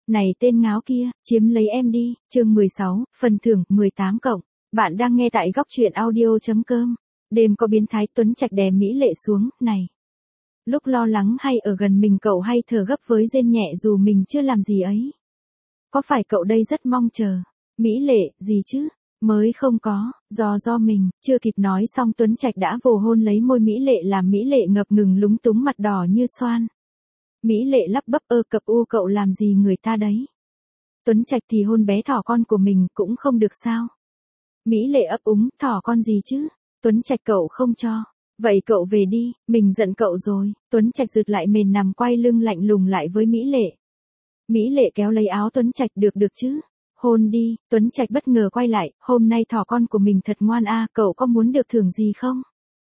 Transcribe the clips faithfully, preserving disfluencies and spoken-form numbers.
Này tên ngáo kia, chiếm lấy em đi, chương mười sáu, phần thưởng, mười tám cộng. Bạn đang nghe tại góc truyện audio chấm com. Đêm có biến thái Tuấn Trạch đè Mỹ Lệ xuống, này. Lúc lo lắng hay ở gần mình cậu hay thở gấp với rên nhẹ dù mình chưa làm gì ấy. Có phải cậu đây rất mong chờ? Mỹ Lệ, gì chứ? Mới không có, do do mình, chưa kịp nói xong Tuấn Trạch đã vồ hôn lấy môi Mỹ Lệ làm Mỹ Lệ ngập ngừng lúng túng mặt đỏ như xoan. Mỹ Lệ lắp bắp ơ cập u cậu làm gì người ta đấy. Tuấn Trạch thì hôn bé thỏ con của mình cũng không được sao. Mỹ Lệ ấp úng, thỏ con gì chứ? Tuấn Trạch cậu không cho. Vậy cậu về đi, mình giận cậu rồi. Tuấn Trạch rụt lại mền nằm quay lưng lạnh lùng lại với Mỹ Lệ. Mỹ Lệ kéo lấy áo Tuấn Trạch được được chứ. Hôn đi, Tuấn Trạch bất ngờ quay lại, hôm nay thỏ con của mình thật ngoan a, cậu có muốn được thưởng gì không?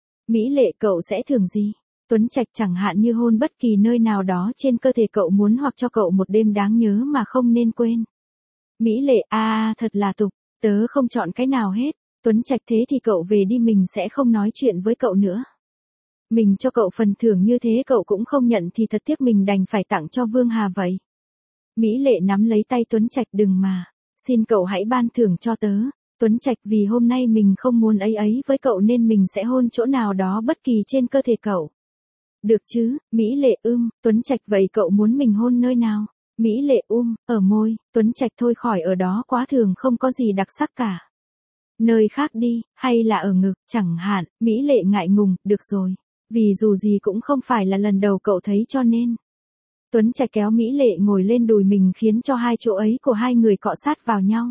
Mỹ Lệ cậu sẽ thưởng gì? Tuấn Trạch chẳng hạn như hôn bất kỳ nơi nào đó trên cơ thể cậu muốn hoặc cho cậu một đêm đáng nhớ mà không nên quên. Mỹ Lệ a à, thật là tục, tớ không chọn cái nào hết. Tuấn Trạch thế thì cậu về đi mình sẽ không nói chuyện với cậu nữa. Mình cho cậu phần thưởng như thế cậu cũng không nhận thì thật tiếc mình đành phải tặng cho Vương Hà vậy. Mỹ Lệ nắm lấy tay Tuấn Trạch đừng mà, xin cậu hãy ban thưởng cho tớ. Tuấn Trạch vì hôm nay mình không muốn ấy ấy với cậu nên mình sẽ hôn chỗ nào đó bất kỳ trên cơ thể cậu. Được chứ, Mỹ Lệ ưm, Tuấn Trạch vậy cậu muốn mình hôn nơi nào? Mỹ Lệ um, ở môi, Tuấn Trạch thôi khỏi ở đó quá thường không có gì đặc sắc cả. Nơi khác đi, hay là ở ngực, chẳng hạn, Mỹ Lệ ngại ngùng, được rồi. Vì dù gì cũng không phải là lần đầu cậu thấy cho nên. Tuấn Trạch kéo Mỹ Lệ ngồi lên đùi mình khiến cho hai chỗ ấy của hai người cọ sát vào nhau.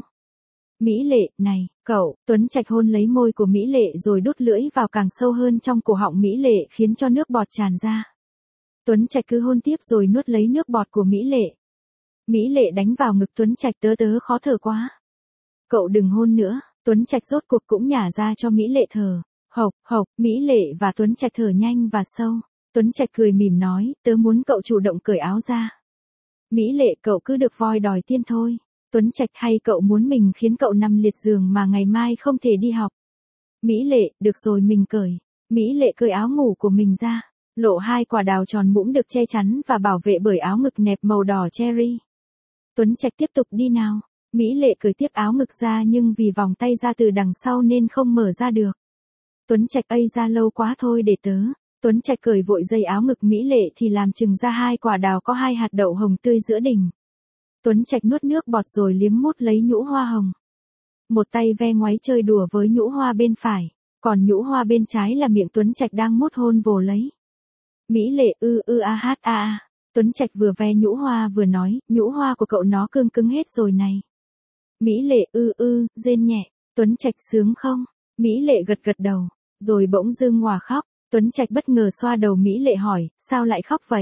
Mỹ Lệ, này, cậu, Tuấn Trạch hôn lấy môi của Mỹ Lệ rồi đút lưỡi vào càng sâu hơn trong cổ họng Mỹ Lệ khiến cho nước bọt tràn ra. Tuấn Trạch cứ hôn tiếp rồi nuốt lấy nước bọt của Mỹ Lệ. Mỹ Lệ đánh vào ngực Tuấn Trạch tớ tớ khó thở quá. Cậu đừng hôn nữa, Tuấn Trạch rốt cuộc cũng nhả ra cho Mỹ Lệ thở. Hộc, hộc, Mỹ Lệ và Tuấn Trạch thở nhanh và sâu. Tuấn Trạch cười mỉm nói, tớ muốn cậu chủ động cởi áo ra. Mỹ Lệ cậu cứ được voi đòi tiên thôi. Tuấn Trạch hay cậu muốn mình khiến cậu nằm liệt giường mà ngày mai không thể đi học. Mỹ Lệ, được rồi mình cởi. Mỹ Lệ cởi áo ngủ của mình ra, lộ hai quả đào tròn mũm được che chắn và bảo vệ bởi áo ngực nẹp màu đỏ cherry. Tuấn Trạch tiếp tục đi nào. Mỹ Lệ cởi tiếp áo ngực ra nhưng vì vòng tay ra từ đằng sau nên không mở ra được. Tuấn Trạch ây ra lâu quá thôi để tớ. Tuấn Trạch cởi vội dây áo ngực Mỹ Lệ thì làm chừng ra hai quả đào có hai hạt đậu hồng tươi giữa đỉnh. Tuấn Trạch nuốt nước bọt rồi liếm mút lấy nhũ hoa hồng. Một tay ve ngoáy chơi đùa với nhũ hoa bên phải, còn nhũ hoa bên trái là miệng Tuấn Trạch đang mút hôn vồ lấy. Mỹ Lệ ư ư a hát a a. Tuấn Trạch vừa ve nhũ hoa vừa nói, nhũ hoa của cậu nó cương cứng hết rồi này. Mỹ Lệ ư ư, rên nhẹ. Tuấn Trạch sướng không? Mỹ Lệ gật gật đầu, rồi bỗng dưng òa khóc. Tuấn Trạch bất ngờ xoa đầu Mỹ Lệ hỏi, sao lại khóc vậy?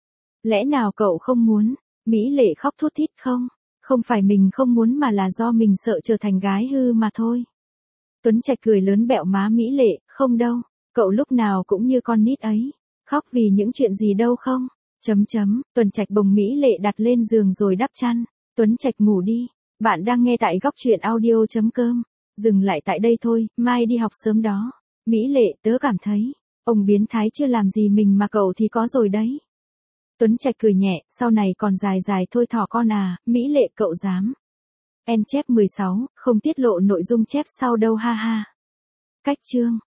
Lẽ nào cậu không muốn? Mỹ Lệ khóc thút thít không? Không phải mình không muốn mà là do mình sợ trở thành gái hư mà thôi. Tuấn Trạch cười lớn bẹo má Mỹ Lệ, không đâu, cậu lúc nào cũng như con nít ấy. Khóc vì những chuyện gì đâu không? Chấm chấm, Tuấn Trạch bồng Mỹ Lệ đặt lên giường rồi đắp chăn. Tuấn Trạch ngủ đi. Bạn đang nghe tại góc truyện audio chấm com. Dừng lại tại đây thôi, mai đi học sớm đó. Mỹ Lệ tớ cảm thấy, ông biến thái chưa làm gì mình mà cậu thì có rồi đấy. Tuấn Trạch cười nhẹ, sau này còn dài dài thôi thỏ con à, Mỹ Lệ cậu dám. En chép mười sáu, không tiết lộ nội dung chép sau đâu ha ha. Cách chương.